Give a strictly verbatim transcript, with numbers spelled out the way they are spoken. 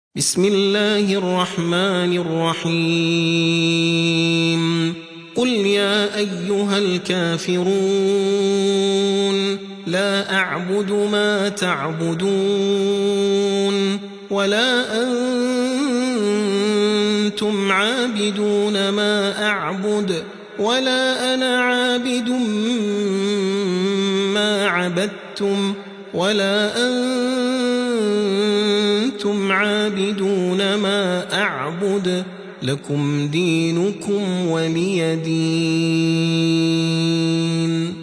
بسم الله الرحمن الرحيم قل يا أيها الكافرون لا أعبد ما تعبدون ولا أنتم عابدون ما أعبد ولا أنا عابد ما عبدتم ولا أنتم عابدون ما أعبد لكم دينكم ولي دين.